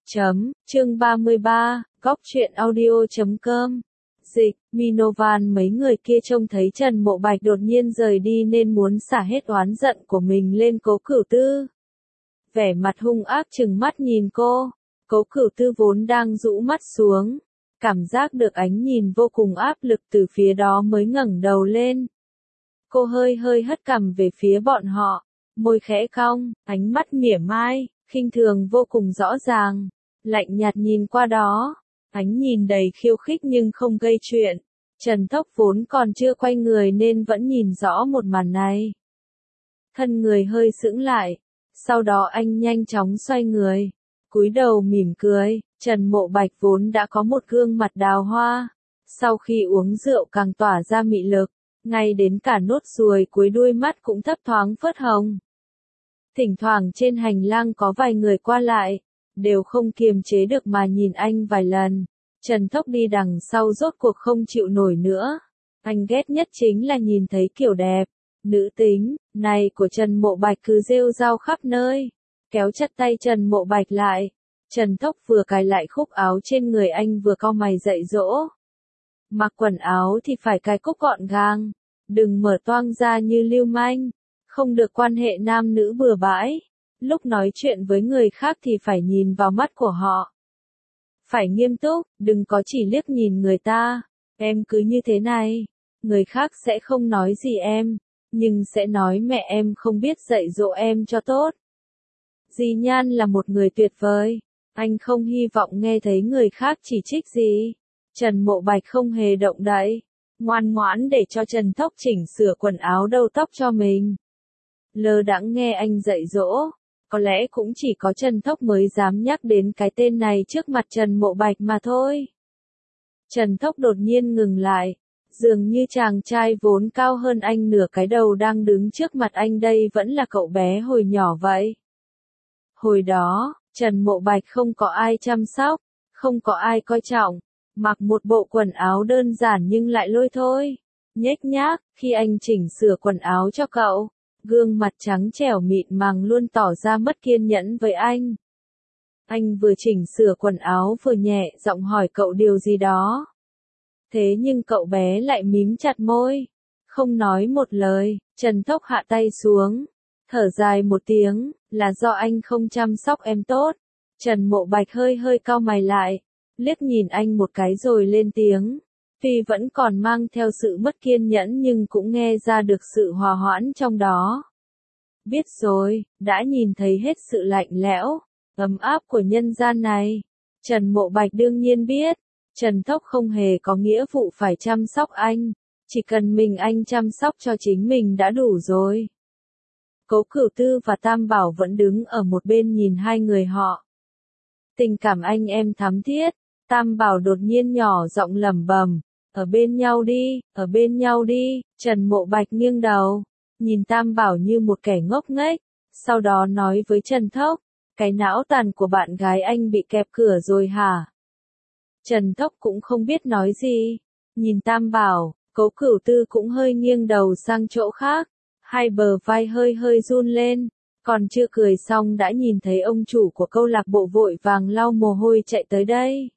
Chương 33, Góc truyện audio.com. Dịch, Minovan mấy người kia trông thấy Trần Mộ Bạch đột nhiên rời đi nên muốn xả hết oán giận của mình lên Cố Cửu Tư. Vẻ mặt hung ác trừng mắt nhìn cô, Cố Cửu Tư vốn đang rũ mắt xuống, cảm giác được ánh nhìn vô cùng áp lực từ phía đó mới ngẩng đầu lên. Cô hơi hất cằm về phía bọn họ, môi khẽ cong, ánh mắt mỉa mai, khinh thường vô cùng rõ ràng, lạnh nhạt nhìn qua đó, ánh nhìn đầy khiêu khích nhưng không gây chuyện. Trần Thốc vốn còn chưa quay người nên vẫn nhìn rõ một màn này. Thân người hơi sững lại, sau đó anh nhanh chóng xoay người, cúi đầu mỉm cười. Trần Mộ Bạch vốn đã có một gương mặt đào hoa, sau khi uống rượu càng tỏa ra mị lực, ngay đến cả nốt ruồi cuối đuôi mắt cũng thấp thoáng phớt hồng. Thỉnh thoảng trên hành lang có vài người qua lại, đều không kiềm chế được mà nhìn anh vài lần. Trần Thốc đi đằng sau rốt cuộc không chịu nổi nữa. Anh ghét nhất chính là nhìn thấy kiểu đẹp, nữ tính, này của Trần Mộ Bạch cứ rêu rao khắp nơi. Kéo chặt tay Trần Mộ Bạch lại. Trần Thốc vừa cài lại khúc áo trên người anh vừa cau mày dạy dỗ. Mặc quần áo thì phải cài cúc gọn gàng, đừng mở toang ra như lưu manh, không được quan hệ nam nữ bừa bãi. Lúc nói chuyện với người khác thì phải nhìn vào mắt của họ. Phải nghiêm túc, đừng có chỉ liếc nhìn người ta. Em cứ như thế này, người khác sẽ không nói gì em, nhưng sẽ nói mẹ em không biết dạy dỗ em cho tốt. Dì Nhan là một người tuyệt vời, anh không hy vọng nghe thấy người khác chỉ trích gì. Trần Mộ Bạch không hề động đậy, ngoan ngoãn để cho Trần Thốc chỉnh sửa quần áo đầu tóc cho mình. Lơ đãng nghe anh dạy dỗ, có lẽ cũng chỉ có Trần Thốc mới dám nhắc đến cái tên này trước mặt Trần Mộ Bạch mà thôi. Trần Thốc đột nhiên ngừng lại, dường như chàng trai vốn cao hơn anh nửa cái đầu đang đứng trước mặt anh đây vẫn là cậu bé hồi nhỏ vậy. Hồi đó, Trần Mộ Bạch không có ai chăm sóc, không có ai coi trọng, mặc một bộ quần áo đơn giản nhưng lại lôi thôi, nhếch nhác. Khi anh chỉnh sửa quần áo cho cậu, gương mặt trắng trẻo mịn màng luôn tỏ ra mất kiên nhẫn với anh. Anh vừa chỉnh sửa quần áo vừa nhẹ giọng hỏi cậu điều gì đó. Thế nhưng cậu bé lại mím chặt môi, không nói một lời. Trần Thốc hạ tay xuống, thở dài một tiếng, là do anh không chăm sóc em tốt. Trần Mộ Bạch hơi cau mày lại, liếc nhìn anh một cái rồi lên tiếng. Tuy vẫn còn mang theo sự mất kiên nhẫn nhưng cũng nghe ra được sự hòa hoãn trong đó. Biết rồi, đã nhìn thấy hết sự lạnh lẽo, ấm áp của nhân gian này. Trần Mộ Bạch đương nhiên biết, Trần Thốc không hề có nghĩa vụ phải chăm sóc anh, chỉ cần mình anh chăm sóc cho chính mình đã đủ rồi. Cố Cửu Tư và Tam Bảo vẫn đứng ở một bên nhìn hai người họ. Tình cảm anh em thắm thiết, Tam Bảo đột nhiên nhỏ giọng lẩm bẩm, ở bên nhau đi, ở bên nhau đi. Trần Mộ Bạch nghiêng đầu, nhìn Tam Bảo như một kẻ ngốc nghếch, sau đó nói với Trần Thốc, cái não tàn của bạn gái anh bị kẹp cửa rồi hả? Trần Thốc cũng không biết nói gì, nhìn Tam Bảo, Cố Cửu Tư cũng hơi nghiêng đầu sang chỗ khác, hai bờ vai hơi run lên, còn chưa cười xong đã nhìn thấy ông chủ của câu lạc bộ vội vàng lau mồ hôi chạy tới đây.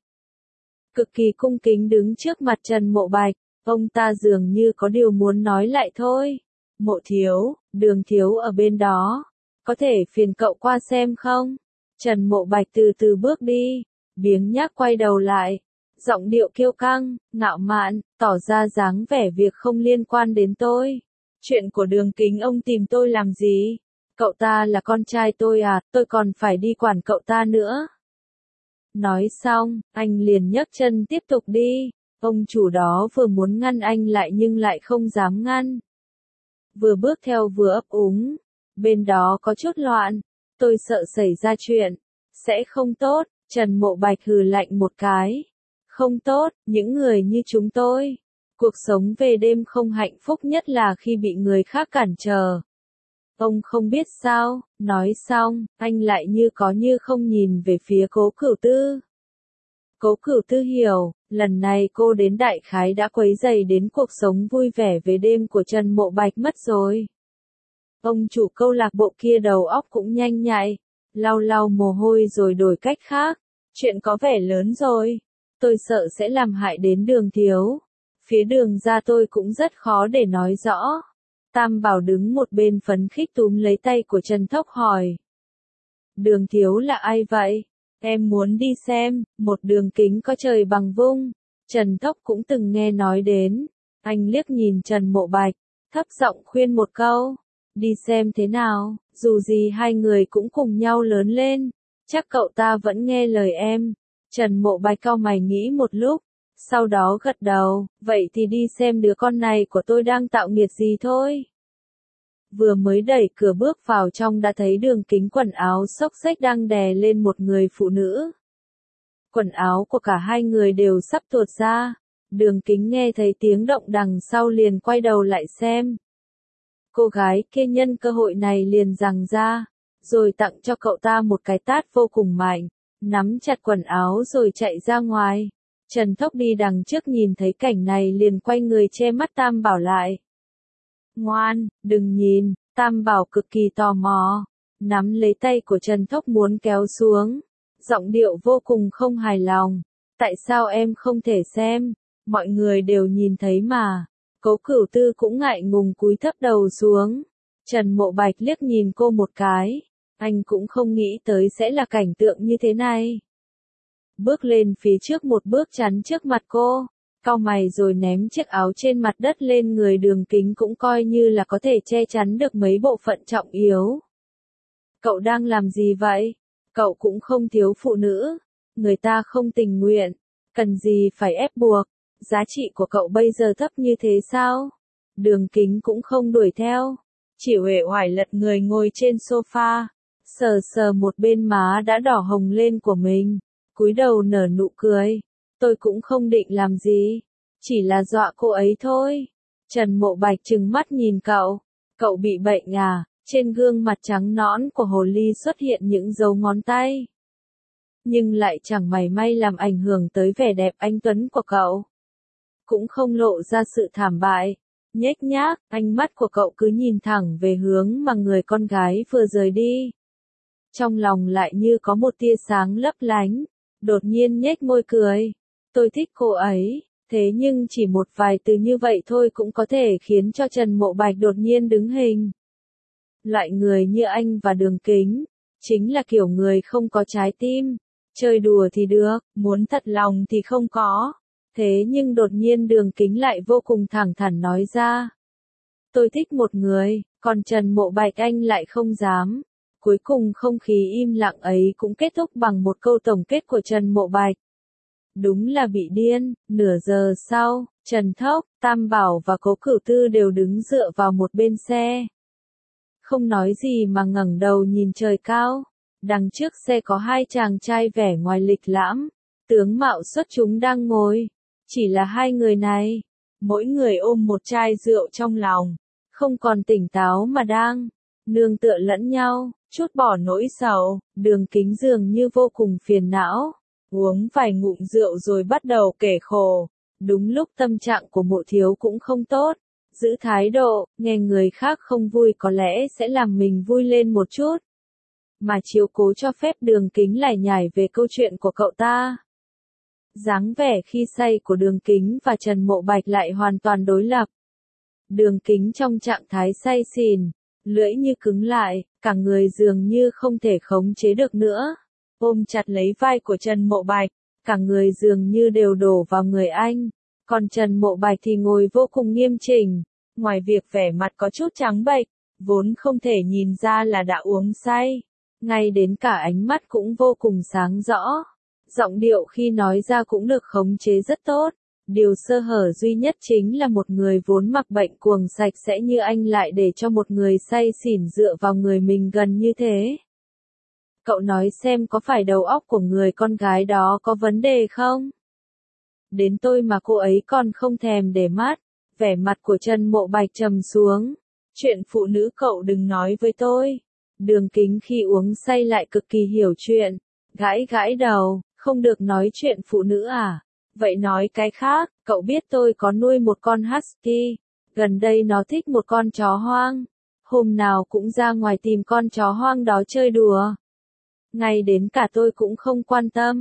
Cực kỳ cung kính đứng trước mặt Trần Mộ Bạch, ông ta dường như có điều muốn nói lại thôi. Mộ thiếu, Đường thiếu ở bên đó, có thể phiền cậu qua xem không? Trần Mộ Bạch từ từ bước đi, biếng nhác quay đầu lại, giọng điệu kiêu căng, ngạo mạn, tỏ ra dáng vẻ việc không liên quan đến tôi. Chuyện của Đường Kính ông tìm tôi làm gì? Cậu ta là con trai tôi à, tôi còn phải đi quản cậu ta nữa. Nói xong, anh liền nhấc chân tiếp tục đi. Ông chủ đó vừa muốn ngăn anh lại nhưng lại không dám ngăn. Vừa bước theo vừa ấp úng. Bên đó có chút loạn. Tôi sợ xảy ra chuyện. Sẽ không tốt. Trần Mộ Bạch hừ lạnh một cái. Không tốt, những người như chúng tôi. Cuộc sống về đêm không hạnh phúc nhất là khi bị người khác cản trở. Ông không biết sao, nói xong, anh lại như có như không nhìn về phía Cố Cửu Tư. Cố Cửu Tư hiểu, lần này cô đến đại khái đã quấy rầy đến cuộc sống vui vẻ về đêm của Trần Mộ Bạch mất rồi. Ông chủ câu lạc bộ kia đầu óc cũng nhanh nhạy, lau mồ hôi rồi đổi cách khác, Chuyện có vẻ lớn rồi. Tôi sợ sẽ làm hại đến Đường thiếu. Phía Đường gia tôi cũng rất khó để nói rõ. Tam Bảo đứng một bên phấn khích túm lấy tay của Trần Thốc hỏi. Đường thiếu là ai vậy? Em muốn đi xem, một đường kính có trời bằng vung. Trần Thốc cũng từng nghe nói đến. Anh liếc nhìn Trần Mộ Bạch, thấp giọng khuyên một câu. Đi xem thế nào, dù gì hai người cũng cùng nhau lớn lên. Chắc cậu ta vẫn nghe lời em. Trần Mộ Bạch cau mày nghĩ một lúc, sau đó gật đầu, vậy thì đi xem đứa con này của tôi đang tạo nghiệt gì thôi. Vừa mới đẩy cửa bước vào trong đã thấy Đường Kính quần áo xốc xếch đang đè lên một người phụ nữ. Quần áo của cả hai người đều sắp tuột ra. Đường Kính nghe thấy tiếng động đằng sau liền quay đầu lại xem. Cô gái kia nhân cơ hội này liền giằng ra, rồi tặng cho cậu ta một cái tát vô cùng mạnh, nắm chặt quần áo rồi chạy ra ngoài. Trần Thốc đi đằng trước nhìn thấy cảnh này liền quay người che mắt Tam Bảo lại. Ngoan, đừng nhìn, Tam Bảo cực kỳ tò mò, nắm lấy tay của Trần Thốc muốn kéo xuống, giọng điệu vô cùng không hài lòng. Tại sao em không thể xem, mọi người đều nhìn thấy mà. Cố Cửu Tư cũng ngại ngùng cúi thấp đầu xuống. Trần Mộ Bạch liếc nhìn cô một cái, anh cũng không nghĩ tới sẽ là cảnh tượng như thế này. Bước lên phía trước một bước chắn trước mặt cô, cau mày rồi ném chiếc áo trên mặt đất lên người Đường Kính cũng coi như là có thể che chắn được mấy bộ phận trọng yếu. Cậu đang làm gì vậy? Cậu cũng không thiếu phụ nữ, người ta không tình nguyện, cần gì phải ép buộc, giá trị của cậu bây giờ thấp như thế sao? Đường Kính cũng không đuổi theo, chỉ uể oải lật người ngồi trên sofa, sờ sờ một bên má đã đỏ hồng lên của mình, cúi đầu nở nụ cười. Tôi cũng không định làm gì, chỉ là dọa cô ấy thôi. Trần Mộ Bạch trừng mắt nhìn cậu bị bệnh à? Trên gương mặt trắng nõn của hồ ly xuất hiện những dấu ngón tay, nhưng lại chẳng mảy may làm ảnh hưởng tới vẻ đẹp anh tuấn của cậu, cũng không lộ ra sự thảm bại. Nhếch nhác, ánh mắt của cậu cứ nhìn thẳng về hướng mà người con gái vừa rời đi. Trong lòng lại như có một tia sáng lấp lánh, đột nhiên nhếch môi cười. Tôi thích cô ấy, thế nhưng chỉ một vài từ như vậy thôi cũng có thể khiến cho Trần Mộ Bạch đột nhiên đứng hình. Loại người như anh và Đường Kính, chính là kiểu người không có trái tim, chơi đùa thì được, muốn thật lòng thì không có. Thế nhưng đột nhiên Đường Kính lại vô cùng thẳng thắn nói ra. Tôi thích một người, còn Trần Mộ Bạch anh lại không dám. Cuối cùng không khí im lặng ấy cũng kết thúc bằng một câu tổng kết của Trần Mộ Bạch. Đúng là bị điên. Nửa giờ sau, Trần Thốc, Tam Bảo và Cố Cửu Tư đều đứng dựa vào một bên xe. Không nói gì mà ngẩng đầu nhìn trời cao. Đằng trước xe có hai chàng trai vẻ ngoài lịch lãm, tướng mạo xuất chúng đang ngồi. Chỉ là hai người này, mỗi người ôm một chai rượu trong lòng, không còn tỉnh táo mà đang nương tựa lẫn nhau, chút bỏ nỗi sầu. Đường Kính dường như vô cùng phiền não, uống vài ngụm rượu rồi bắt đầu kể khổ. Đúng lúc tâm trạng của Mộ Thiếu cũng không tốt, giữ thái độ, nghe người khác không vui có lẽ sẽ làm mình vui lên một chút, mà chiếu cố cho phép Đường Kính lải nhải về câu chuyện của cậu ta. Dáng vẻ khi say của Đường Kính và Trần Mộ Bạch lại hoàn toàn đối lập. Đường Kính trong trạng thái say xỉn, lưỡi như cứng lại, cả người dường như không thể khống chế được nữa, ôm chặt lấy vai của Trần Mộ Bạch, cả người dường như đều đổ vào người anh. Còn Trần Mộ Bạch thì ngồi vô cùng nghiêm chỉnh, ngoài việc vẻ mặt có chút trắng bệch, vốn không thể nhìn ra là đã uống say, ngay đến cả ánh mắt cũng vô cùng sáng rõ. Giọng điệu khi nói ra cũng được khống chế rất tốt. Điều sơ hở duy nhất chính là một người vốn mặc bệnh cuồng sạch sẽ như anh lại để cho một người say xỉn dựa vào người mình gần như thế. Cậu nói xem có phải đầu óc của người con gái đó có vấn đề không? Đến tôi mà cô ấy còn không thèm để mắt. Vẻ mặt của Trần Mộ Bạch trầm xuống. Chuyện phụ nữ cậu đừng nói với tôi. Đường Kính khi uống say lại cực kỳ hiểu chuyện. Gãi gãi đầu, không được nói chuyện phụ nữ à? Vậy nói cái khác, cậu biết tôi có nuôi một con husky. Gần đây nó thích một con chó hoang. Hôm nào cũng ra ngoài tìm con chó hoang đó chơi đùa. Ngay đến cả tôi cũng không quan tâm.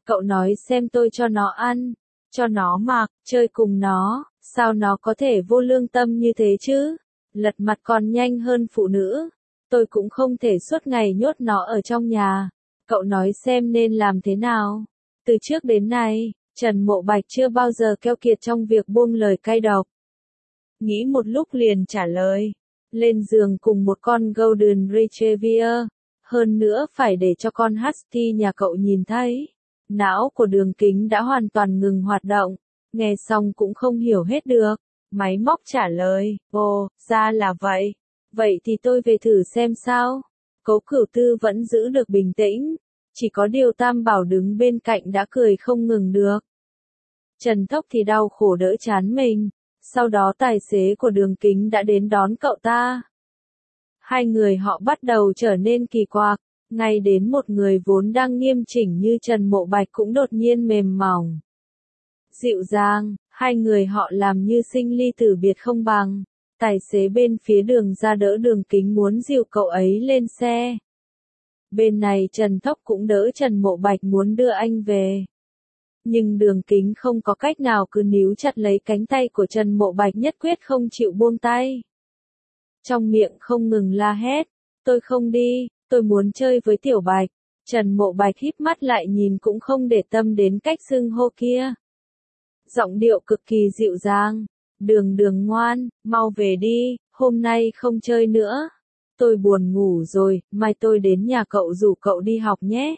Cậu nói xem tôi cho nó ăn, cho nó mặc, chơi cùng nó, sao nó có thể vô lương tâm như thế chứ? Lật mặt còn nhanh hơn phụ nữ. Tôi cũng không thể suốt ngày nhốt nó ở trong nhà. Cậu nói xem nên làm thế nào? Từ trước đến nay, Trần Mộ Bạch chưa bao giờ keo kiệt trong việc buông lời cay độc. Nghĩ một lúc liền trả lời. Lên giường cùng một con Golden Retriever. Hơn nữa phải để cho con Husky nhà cậu nhìn thấy. Não của Đường Kính đã hoàn toàn ngừng hoạt động. Nghe xong cũng không hiểu hết được. Máy móc trả lời. Ồ, ra là vậy. Vậy thì tôi về thử xem sao. Cố Cửu Tư vẫn giữ được bình tĩnh. Chỉ có điều Tam Bảo đứng bên cạnh đã cười không ngừng được. Trần Thốc thì đau khổ đỡ chán mình. Sau đó tài xế của Đường Kính đã đến đón cậu ta. Hai người họ bắt đầu trở nên kỳ quặc. Ngay đến một người vốn đang nghiêm chỉnh như Trần Mộ Bạch cũng đột nhiên mềm mỏng. Dịu dàng, hai người họ làm như sinh ly tử biệt không bằng. Tài xế bên phía đường ra đỡ Đường Kính muốn dìu cậu ấy lên xe. Bên này Trần Thốc cũng đỡ Trần Mộ Bạch muốn đưa anh về. Nhưng Đường Kính không có cách nào cứ níu chặt lấy cánh tay của Trần Mộ Bạch nhất quyết không chịu buông tay. Trong miệng không ngừng la hét, tôi không đi, tôi muốn chơi với Tiểu Bạch. Trần Mộ Bạch híp mắt lại nhìn cũng không để tâm đến cách xưng hô kia. Giọng điệu cực kỳ dịu dàng, Đường ngoan, mau về đi, hôm nay không chơi nữa. Tôi buồn ngủ rồi, mai tôi đến nhà cậu rủ cậu đi học nhé.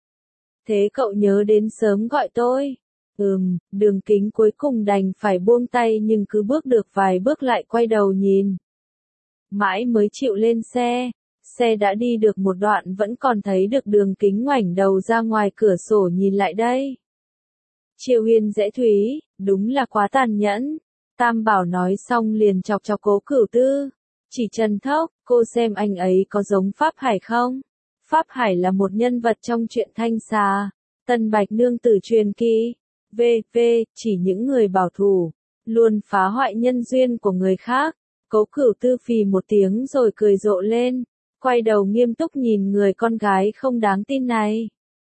Thế cậu nhớ đến sớm gọi tôi. Đường Kính cuối cùng đành phải buông tay nhưng cứ bước được vài bước lại quay đầu nhìn. Mãi mới chịu lên xe. Xe đã đi được một đoạn vẫn còn thấy được Đường Kính ngoảnh đầu ra ngoài cửa sổ nhìn lại đây. Triệu Huyên dễ thúy, đúng là quá tàn nhẫn. Tam Bảo nói xong liền chọc chọc Cố Cửu Tư. Chỉ Trần Thốc, cô xem anh ấy có giống Pháp Hải không? Pháp Hải là một nhân vật trong truyện Thanh Xà, Tân Bạch Nương Tử truyền kỳ. Chỉ những người bảo thủ, luôn phá hoại nhân duyên của người khác. Cố Cửu Tư phì một tiếng rồi cười rộ lên, quay đầu nghiêm túc nhìn người con gái không đáng tin này.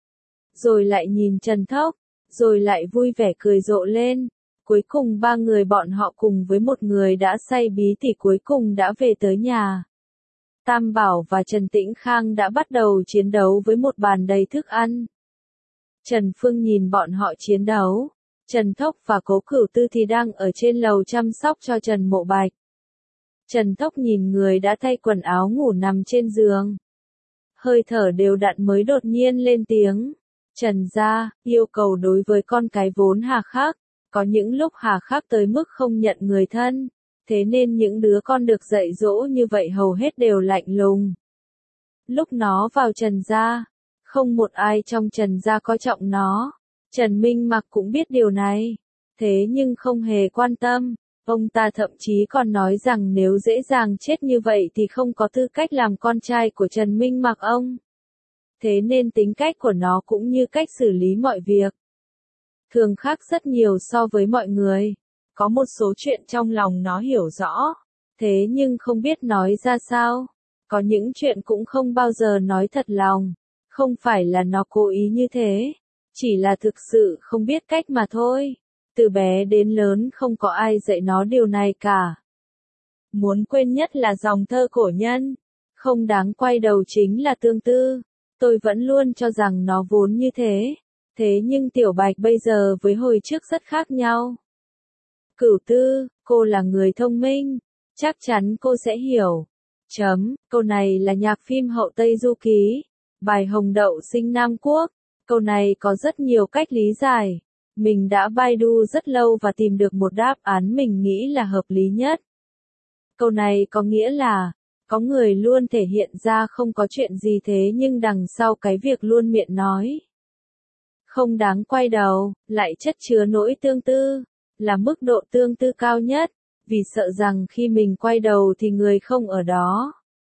Rồi lại nhìn Trần Thốc, rồi lại vui vẻ cười rộ lên. Cuối cùng ba người bọn họ cùng với một người đã say bí tỉ cuối cùng đã về tới nhà. Tam Bảo và Trần Tĩnh Khang đã bắt đầu chiến đấu với một bàn đầy thức ăn. Trần Phương nhìn bọn họ chiến đấu. Trần Thốc và Cố Cửu Tư thì đang ở trên lầu chăm sóc cho Trần Mộ Bạch. Trần Thốc nhìn người đã thay quần áo ngủ nằm trên giường. Hơi thở đều đặn mới đột nhiên lên tiếng. Trần gia, yêu cầu đối với con cái vốn hà khắc. Có những lúc hà khắc tới mức không nhận người thân. Thế nên những đứa con được dạy dỗ như vậy hầu hết đều lạnh lùng. Lúc nó vào Trần gia, không một ai trong Trần gia có trọng nó. Trần Minh Mặc cũng biết điều này. Thế nhưng không hề quan tâm. Ông ta thậm chí còn nói rằng nếu dễ dàng chết như vậy thì không có tư cách làm con trai của Trần Minh Mặc ông. Thế nên tính cách của nó cũng như cách xử lý mọi việc thường khác rất nhiều so với mọi người. Có một số chuyện trong lòng nó hiểu rõ, thế nhưng không biết nói ra sao. Có những chuyện cũng không bao giờ nói thật lòng. Không phải là nó cố ý như thế, chỉ là thực sự không biết cách mà thôi. Từ bé đến lớn không có ai dạy nó điều này cả. Muốn quên nhất là dòng thơ cổ nhân. Không đáng quay đầu chính là tương tư. Tôi vẫn luôn cho rằng nó vốn như thế. Thế nhưng Tiểu Bạch bây giờ với hồi trước rất khác nhau. Cửu Tư, cô là người thông minh. Chắc chắn cô sẽ hiểu. Câu này là nhạc phim Hậu Tây Du Ký. Bài Hồng Đậu Sinh Nam Quốc. Câu này có rất nhiều cách lý giải. Mình đã Baidu rất lâu và tìm được một đáp án mình nghĩ là hợp lý nhất. Câu này có nghĩa là, có người luôn thể hiện ra không có chuyện gì thế nhưng đằng sau cái việc luôn miệng nói. Không đáng quay đầu, lại chất chứa nỗi tương tư, là mức độ tương tư cao nhất, vì sợ rằng khi mình quay đầu thì người không ở đó.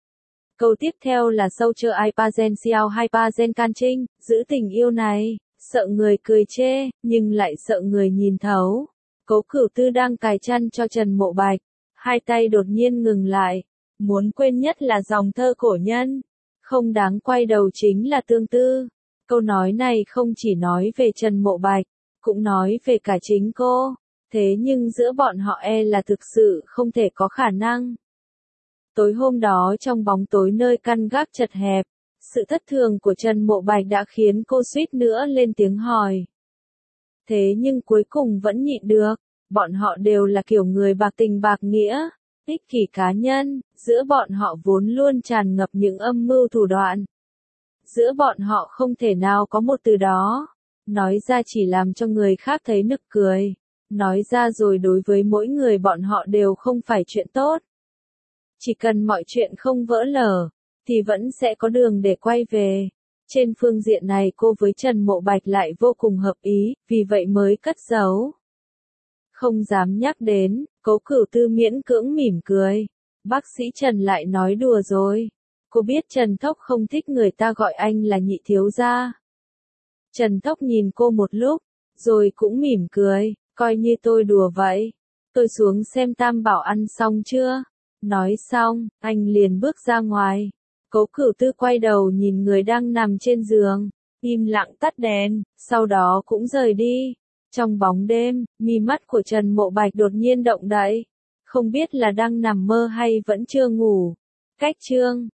Câu tiếp theo là sâu chơ ai pa gen xiao hai pa gen can trinh, giữ tình yêu này, sợ người cười chê, nhưng lại sợ người nhìn thấu. Cố Cửu Tư đang cài chăn cho Trần Mộ Bạch, hai tay đột nhiên ngừng lại. Muốn quên nhất là dòng thơ cổ nhân. Không đáng quay đầu chính là tương tư. Câu nói này không chỉ nói về Trần Mộ Bạch, cũng nói về cả chính cô. Thế nhưng giữa bọn họ là thực sự không thể có khả năng. Tối hôm đó trong bóng tối nơi căn gác chật hẹp, sự thất thường của Trần Mộ Bạch đã khiến cô suýt nữa lên tiếng hỏi. Thế nhưng cuối cùng vẫn nhịn được, bọn họ đều là kiểu người bạc tình bạc nghĩa, ích kỷ cá nhân, giữa bọn họ vốn luôn tràn ngập những âm mưu thủ đoạn. Giữa bọn họ không thể nào có một từ đó. Nói ra chỉ làm cho người khác thấy nực cười. Nói ra rồi đối với mỗi người bọn họ đều không phải chuyện tốt. Chỉ cần mọi chuyện không vỡ lở, thì vẫn sẽ có đường để quay về. Trên phương diện này cô với Trần Mộ Bạch lại vô cùng hợp ý, vì vậy mới cất giấu. Không dám nhắc đến, Cố Cửu Tư miễn cưỡng mỉm cười. Bác sĩ Trần lại nói đùa rồi. Cô biết Trần Thốc không thích người ta gọi anh là nhị thiếu gia. Trần Thốc nhìn cô một lúc, rồi cũng mỉm cười, coi như tôi đùa vậy. Tôi xuống xem Tam Bảo ăn xong chưa? Nói xong, anh liền bước ra ngoài. Cố Cửu Tư quay đầu nhìn người đang nằm trên giường, im lặng tắt đèn, sau đó cũng rời đi. Trong bóng đêm, mi mắt của Trần Mộ Bạch đột nhiên động đậy. Không biết là đang nằm mơ hay vẫn chưa ngủ. Cách chương